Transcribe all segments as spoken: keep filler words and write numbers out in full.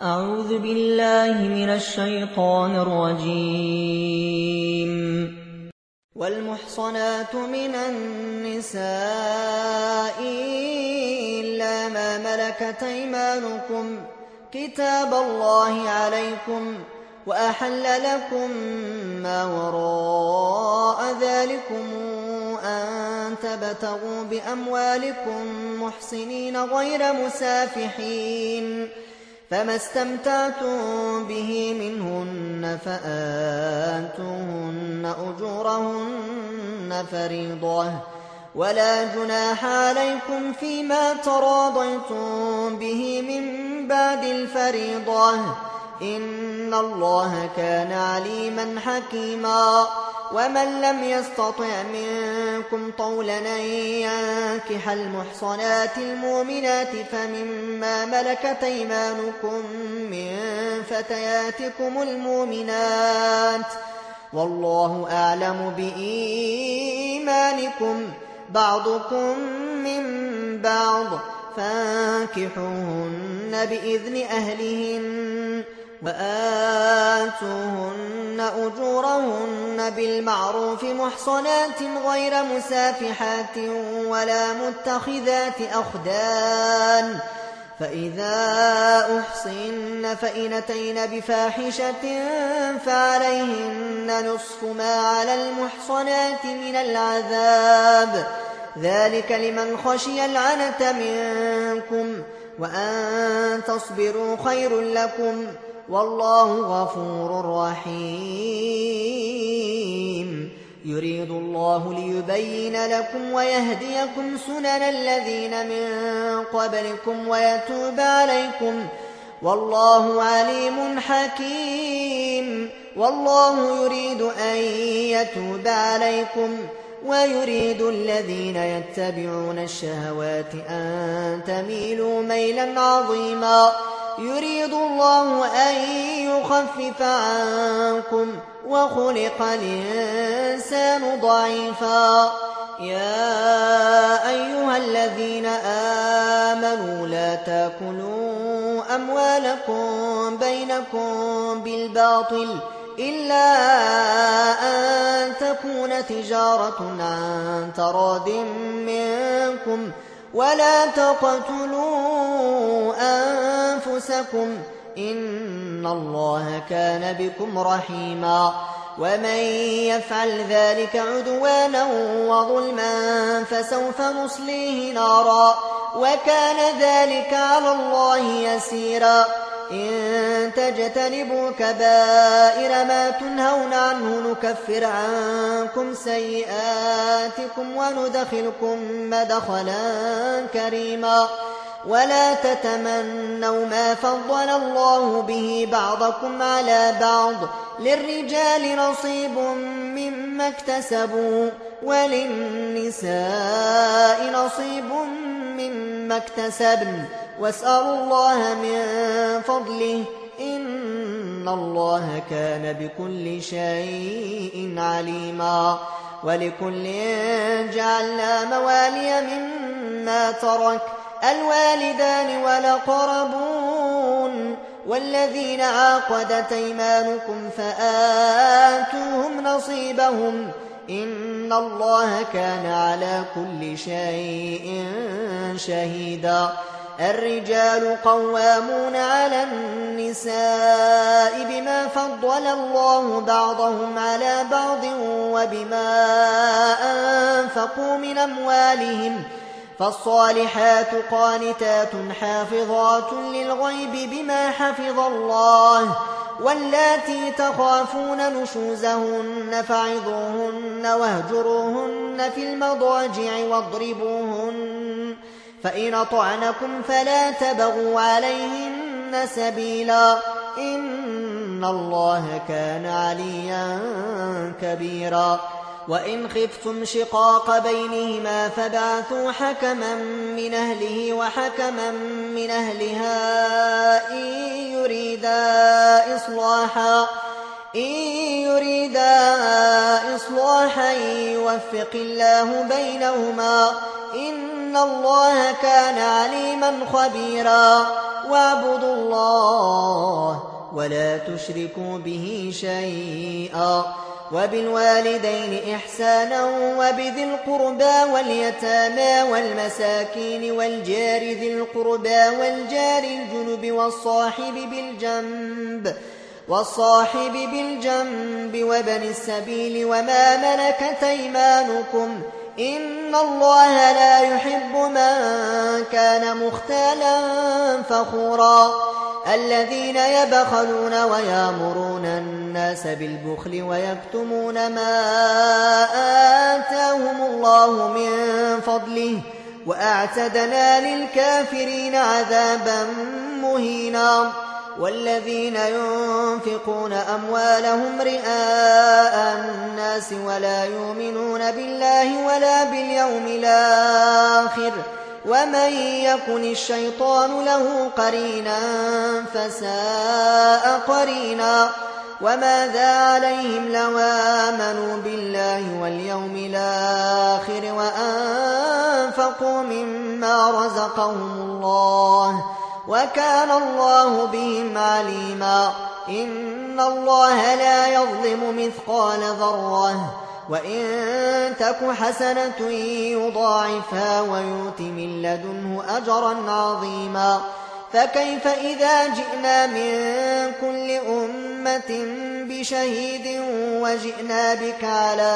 أعوذ بالله من الشيطان الرجيم. والمحصنات من النساء إلا ما ملكت أيمانكم كتاب الله عليكم وأحل لكم ما وراء ذلكم أن تبتغوا بأموالكم محصنين غير مسافحين، فما استمتعتم به منهن فآتوهن أجورهن فريضة، ولا جناح عليكم فيما تراضيتم به من بعد الفريضة، إن الله كان عليما حكيما. ومن لم يستطع منكم طولا أن ينكح المحصنات المؤمنات فمما ملكت أيمانكم من فتياتكم المؤمنات، والله أعلم بإيمانكم بعضكم من بعض، فانكحوهن بإذن أهلهن وآتوهن أجورهن بالمعروف محصنات غير مسافحات ولا متخذات أخدان، فإذا أحصن فإن أتين بفاحشة فعليهن نصف ما على المحصنات من العذاب، ذلك لمن خشي العنة منكم، وأن تصبروا خير لكم، والله غفور رحيم. يريد الله ليبين لكم ويهديكم سنن الذين من قبلكم ويتوب عليكم، والله عليم حكيم. والله يريد أن يتوب عليكم ويريد الذين يتبعون الشهوات أن تميلوا ميلا عظيما. يريد الله أن يخفف عنكم وخلق الإنسان ضعيفا. يا أيها الذين آمنوا لا تأكلوا أموالكم بينكم بالباطل إلا أن تكون تجارة عن تراض منكم، ولا تقتلوا أنفسكم إن الله كان بكم رحيما. ومن يفعل ذلك عدوانا وظلما فسوف نصليه نارا، وكان ذلك على الله يسيرا. إن تجتنبوا كبائر ما تنهون عنه نكفر عنكم سيئاتكم وندخلكم مدخلا كريما. ولا تتمنوا ما فضل الله به بعضكم على بعض، للرجال نصيب مما اكتسبوا وللنساء نصيب مما اكتسبن، واسألوا الله من فضله إن الله كان بكل شيء عليما. ولكل جعلنا موالي مما ترك الوالدان والأقربون والذين عقدت أيمانكم فآتوهم نصيبهم إن الله كان على كل شيء شهيدا. الرجال قوامون على النساء بما فضل الله بعضهم على بعض وبما أنفقوا من أموالهم، فالصالحات قانتات حافظات للغيب بما حفظ الله، واللاتي تخافون نشوزهن فعظوهن واهجروهن في المضاجع واضربوهن، فإن أطعنكم فلا تبغوا عليهن سبيلا إن الله كان عليا كبيرا. وإن خفتم شقاق بينهما فبعثوا حكما من أهله وحكما من أهلها إن يريدا إصلاحا إن يريدا إصلاحا يوفق الله بينهما إن الله كان عليما خبيرا. واعبدوا الله ولا تشركوا به شيئا وبالوالدين إحسانا وبذي القربى واليتامى والمساكين والجار ذي القربى والجار الجنب والصاحب بالجنب والصاحب بالجنب وابن السبيل وما ملكت أيمانكم إن الله لا يحب من كان مختالا فخورا الذين يبخلون ويامرون الناس بالبخل ويكتمون ما آتاهم الله من فضله وأعتدنا للكافرين عذابا مهينا والذين ينفقون أموالهم رئاء الناس ولا يؤمنون بالله ولا باليوم الآخر ومن يكن الشيطان له قرينا فساء قرينا وماذا عليهم لو آمنوا بالله واليوم الآخر وأنفقوا مما رزقهم الله وكان الله بهم عليما إن الله لا يظلم مثقال ذرة وإن تك حسنة يضاعفها ويؤت من لدنه أجرا عظيما فكيف إذا جئنا من كل أمة بشهيد وجئنا بك على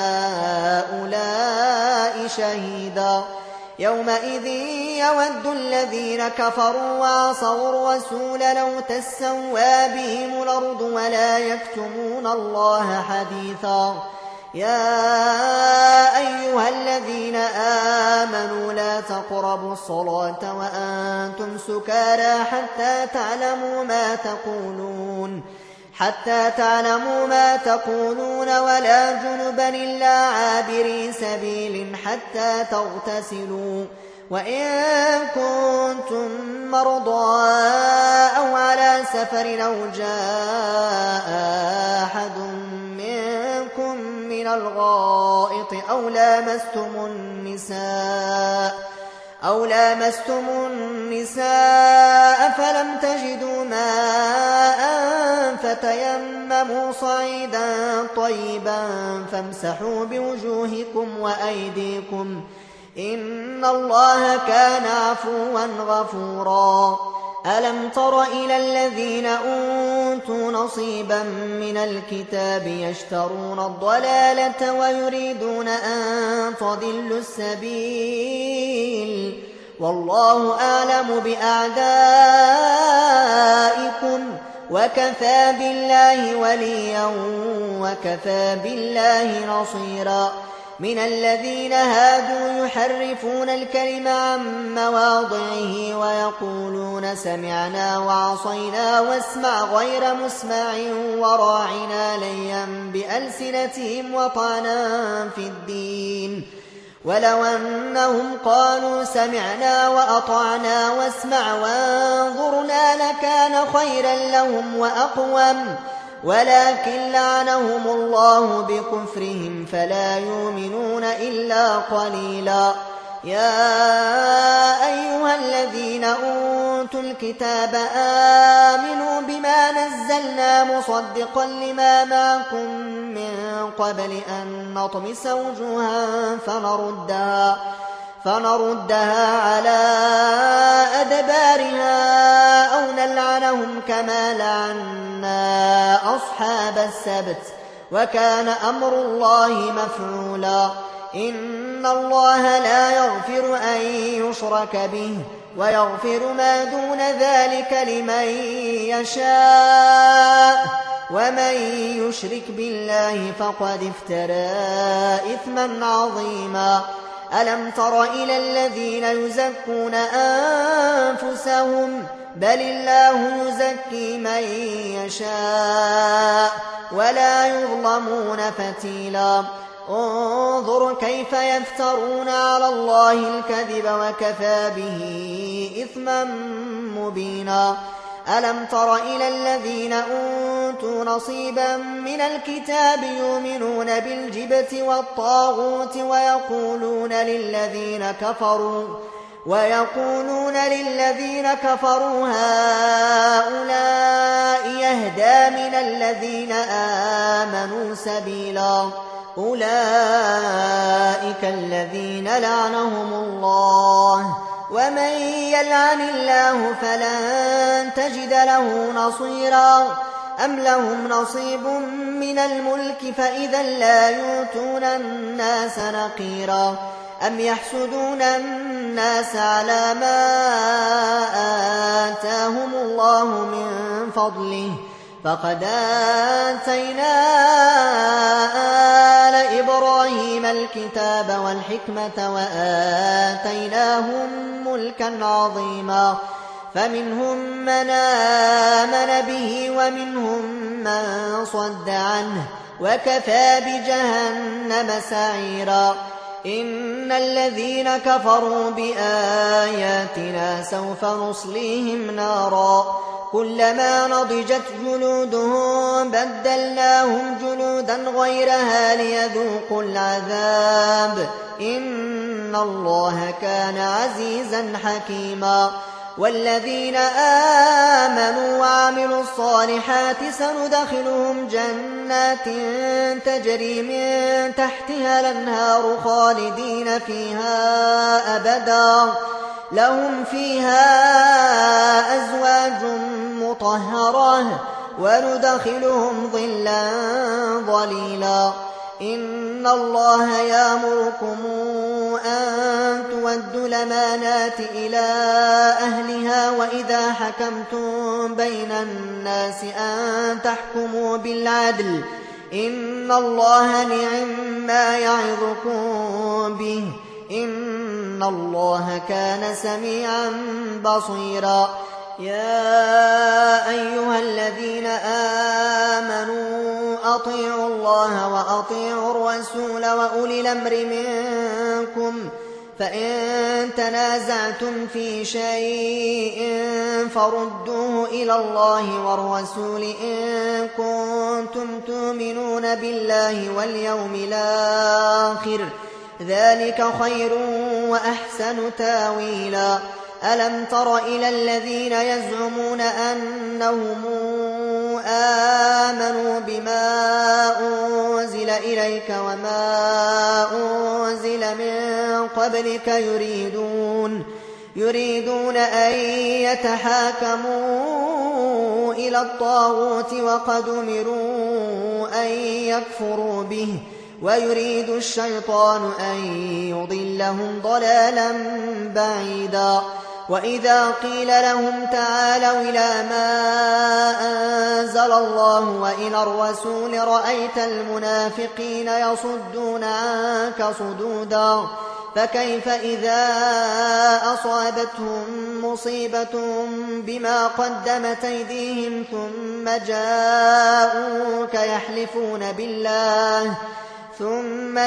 هؤلاء شهيدا يومئذ يود الذين كفروا وعصوا الرسول لو تسوى بهم الأرض ولا يكتمون الله حديثا يا أيها الذين آمنوا لا تقربوا الصلاة وأنتم سكارى حتى تعلموا ما تقولون حتى تعلموا ما تقولون ولا جنبا إلا عابري سبيل حتى تغتسلوا وإن كنتم مرضى أو على سفر أو جاء أحد منكم من الغائط أو لامستم النساء أو لامستم النساء فلم تجدوا ماء فتيمموا صعيدا طيبا فامسحوا بوجوهكم وأيديكم إن الله كان عفوا غفورا ألم تر إلى الذين أوتوا نصيبا من الكتاب يشترون الضلالة ويريدون أن تضلوا السبيل والله أعلم بأعدائكم وكفى بالله وليا وكفى بالله نصيرا من الذين هادوا يحرفون الكلم عن مواضعه ويقولون سمعنا وعصينا واسمع غير مسمع وراعنا ليا بألسنتهم وطعنا في الدين ولو أنهم قالوا سمعنا وأطعنا واسمع وانظرنا لكان خيرا لهم وأقوم ولكن لعنهم الله بكفرهم فلا يؤمنون إلا قليلا يا أيها الذين أوتوا الكتاب آمنوا بما نزلنا مصدقا لما معكم من قبل أن نطمس وجوها فنردها فنردها على أدبارها أو نلعنهم كما لعنا أصحاب السبت وكان أمر الله مفعولا إن الله لا يغفر أن يشرك به ويغفر ما دون ذلك لمن يشاء ومن يشرك بالله فقد افترى إثما عظيما ألم تر إلى الذين يزكون أنفسهم بل الله يزكي من يشاء ولا يظلمون فتيلا انظر كيف يفترون على الله الكذب وكفى به إثما مبينا ألم تر إلى الذين أوتوا نصيبا من الكتاب يؤمنون بالجبت والطاغوت ويقولون للذين كفروا ويقولون للذين كفروا هؤلاء يهدى من الذين آمنوا سبيلا أولئك الذين لعنهم الله ومن يلعن الله فلن تجد له نصيرا أم لهم نصيب من الملك فإذا لا يؤتون الناس نقيرا أم يحسدون الناس على ما آتاهم الله من فضله فقد آتينا آل إبراهيم الكتاب والحكمة وآتيناهم ملكا عظيما فمنهم من آمن به ومنهم من صد عنه وكفى بجهنم سعيرا إن الذين كفروا بآياتنا سوف نصليهم نارا كلما نضجت جلودهم بدلناهم جلودا غيرها ليذوقوا العذاب إن الله كان عزيزا حكيما والذين آمنوا وعملوا الصالحات سندخلهم جنات تجري من تحتها الأنهار خالدين فيها أبدا لهم فيها أزواج مطهرة وندخلهم ظلا ظليلا إن الله يأمركم أن تودوا الأمانات إلى أهلها وإذا حكمتم بين الناس أن تحكموا بالعدل إن الله نعم ما يعظكم به إن الله كان سميعا بصيرا يا أيها الذين آمنوا أطيعوا الله وأطيعوا الرسول وأولي الأمر منكم فإن تنازعتم في شيء فردوه إلى الله والرسول إن كنتم تؤمنون بالله واليوم الآخر ذلك خير وأحسن تاويلا ألم تر إلى الذين يزعمون أنهم آمنوا بما أنزل إليك وما أنزل من قبلك يريدون يريدون أن يتحاكموا إلى الطاغوت وقد أمروا أن يكفروا به ويريد الشيطان أن يضلهم ضلالا بعيدا وإذا قيل لهم تعالوا إلى ما أنزل الله وإلى الرسول رأيت المنافقين يصدون عنك صدودا فكيف إذا أصابتهم مصيبة بما قدمت أيديهم ثم جاءوك يحلفون بالله ثم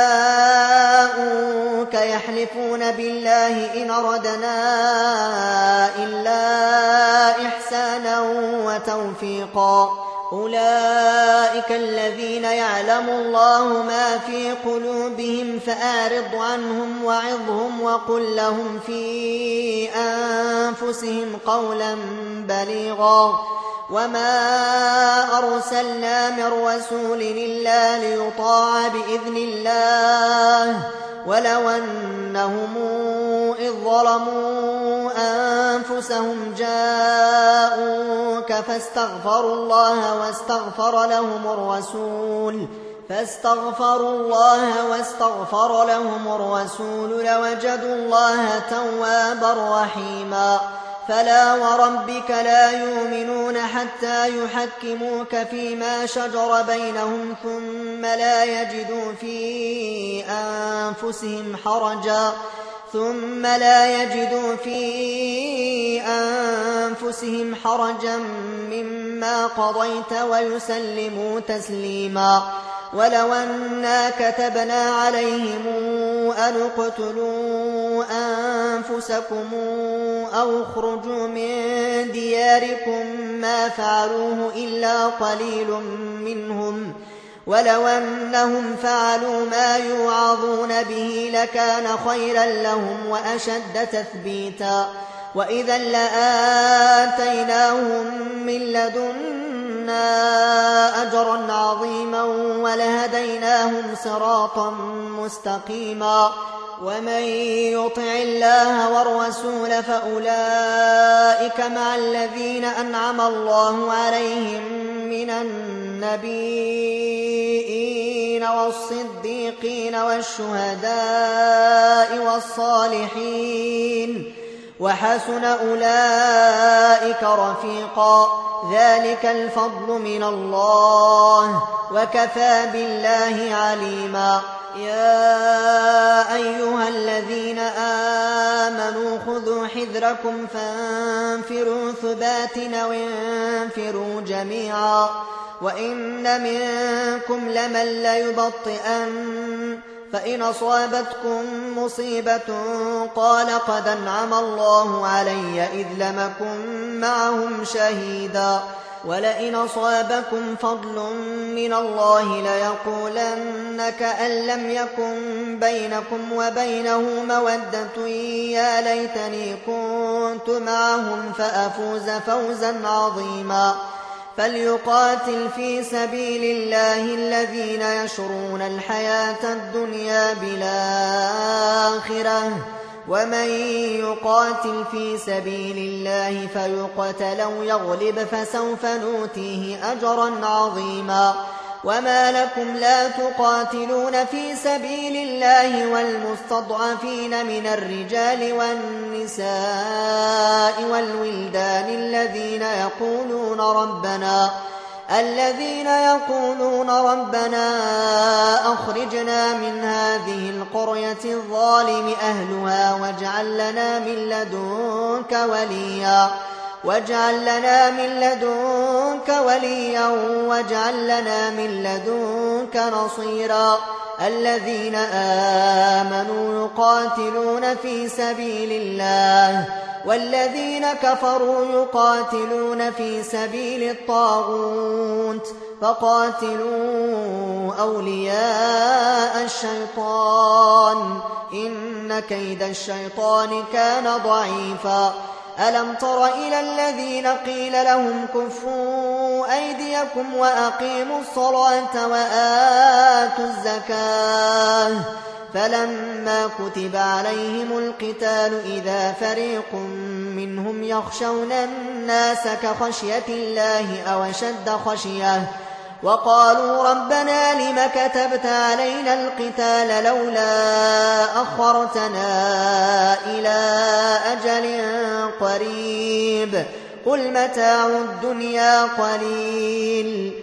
جاءوك يحلفون بالله إن أردنا إلا إحسانا وتوفيقا أولئك الذين يعلم الله ما في قلوبهم فأعرض عنهم وعظهم وقل لهم في أنفسهم قولا بليغا وما أرسلنا من رسول إلا ليطاع بإذن الله ولو أنهم إذ ظلموا أنفسهم جاءوك فاستغفروا الله واستغفر لهم الرسول فاستغفروا الله واستغفر لهم الرسول لوجدوا الله توابا رحيما فلا وربك لا يؤمنون حتى يحكموك فيما شجر بينهم ثم لا يجدوا في أنفسهم حرجا ثم لا يجدوا في أنفسهم حرجا مما قضيت ويسلموا تسليما ولو أنا كتبنا عليهم أن اقتلوا أنفسكم أو اخرجوا من دياركم ما فعلوه إلا قليل منهم ولو أنهم فعلوا ما يوعظون به لكان خيرا لهم وأشد تثبيتا وإذا لآتيناهم من لدنا أجرا عظيما ولهديناهم صراطا مستقيما ومن يطع الله والرسول فأولئك مع الذين أنعم الله عليهم من النبيين والصديقين والشهداء والصالحين وحسن أولئك رفيقا ذلك الفضل من الله وكفى بالله عليما يا أيها الذين آمنوا خذوا حذركم فانفروا ثبات وانفروا جميعا وإن منكم لمن ليبطئن فإن أصابتكم مصيبة قال قد أنعم الله علي إذ لم أكن معهم شهيدا ولئن أصابكم فضل من الله ليقولن كأن لم يكن بينكم وبينه مودة يا ليتني كنت معهم فأفوز فوزا عظيما فليقاتل في سبيل الله الذين يشرون الحياة الدنيا بالآخرة ومن يقاتل في سبيل الله فيقتل أو يغلب فسوف نؤتيه أجرا عظيما وما لكم لا تقاتلون في سبيل الله والمستضعفين من الرجال والنساء والولدان الذين يقولون ربنا الذين يقولون ربنا أخرجنا من هذه القرية الظالم أهلها واجعل لنا من لدنك وليا واجعل لنا من لدنك وليا واجعل لنا من لدنك نصيرا الذين آمنوا يقاتلون في سبيل الله والذين كفروا يقاتلون في سبيل الطاغوت فقاتلوا أولياء الشيطان إن كيد الشيطان كان ضعيفا ألم تر إلى الذين قيل لهم كفوا أيديكم وأقيموا الصلاة وآتوا الزكاة فلما كتب عليهم القتال إذا فريق منهم يخشون الناس كخشية الله أو أشد خشية وقالوا ربنا لم كتبت علينا القتال لولا أخرتنا إلى أجل قريب قل متاع الدنيا قليل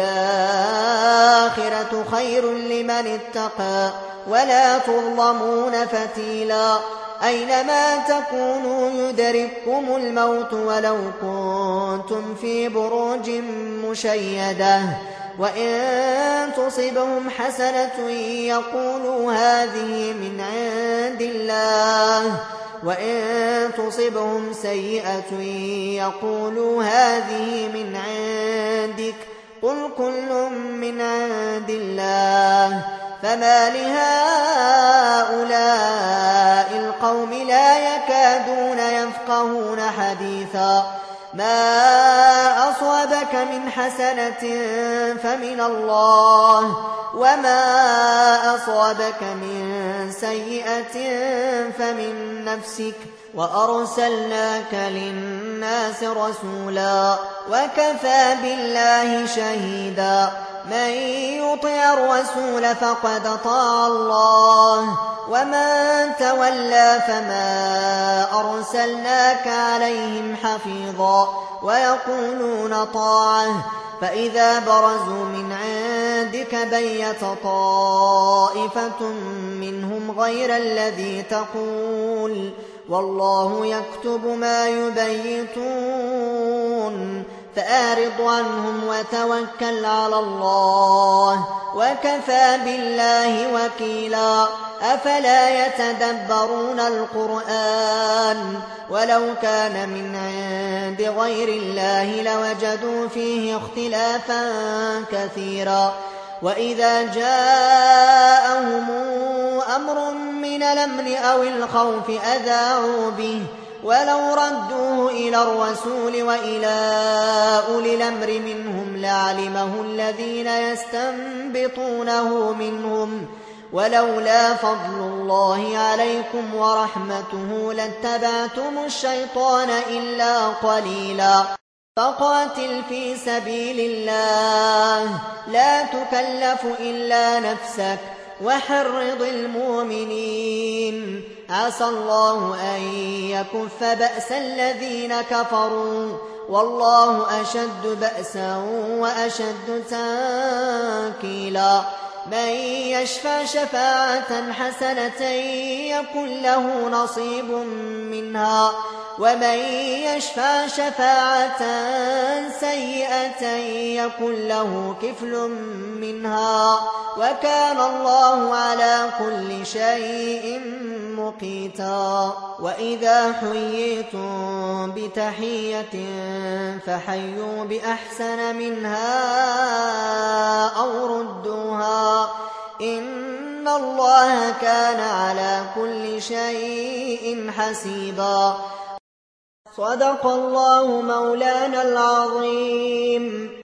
والآخرة خير لمن اتقى ولا تظلمون فتيلا أينما تكونوا يدرككم الموت ولو كنتم في بروج مشيدة وإن تصبهم حسنة يقولوا هذه من عند الله وإن تصبهم سيئة يقولوا هذه من عندك قل كل من عند الله فما لهؤلاء القوم لا يكادون يفقهون حديثا ما أصابك من حسنة فمن الله وما أصابك من سيئة فمن نفسك وأرسلناك للناس رسولا وكفى بالله شهيدا من يطع الرسول فقد أطاع الله ومن تولى فما أرسلناك عليهم حفيظا ويقولون طاعة فإذا برزوا من عندك بيت طائفة منهم غير الذي تقول والله يكتب ما يبيتون فأعرض عنهم وتوكل على الله وكفى بالله وكيلا أفلا يتدبرون القرآن ولو كان من عند غير الله لوجدوا فيه اختلافا كثيرا وإذا جاءهم أمر من الأمن أو الخوف أذاعوا به ولو ردوه إلى الرسول وإلى أولي الأمر منهم لعلمه الذين يستنبطونه منهم ولولا فضل الله عليكم ورحمته لاتبعتم الشيطان إلا قليلا فقاتل في سبيل الله لا تكلف إلا نفسك وحرض المؤمنين عسى الله أن يكف بأس الذين كفروا والله أشد بأسا وأشد تنكيلا من يشفع شفاعة حسنة يكن له نصيب منها ومن يشفع شفاعة سيئة يكن له كفل منها وكان الله على كل شيء مقيتا وإذا حييتم بتحية فحيوا بأحسن منها أو ردوها إن الله كان على كل شيء حسيبا صدق الله مولانا العظيم.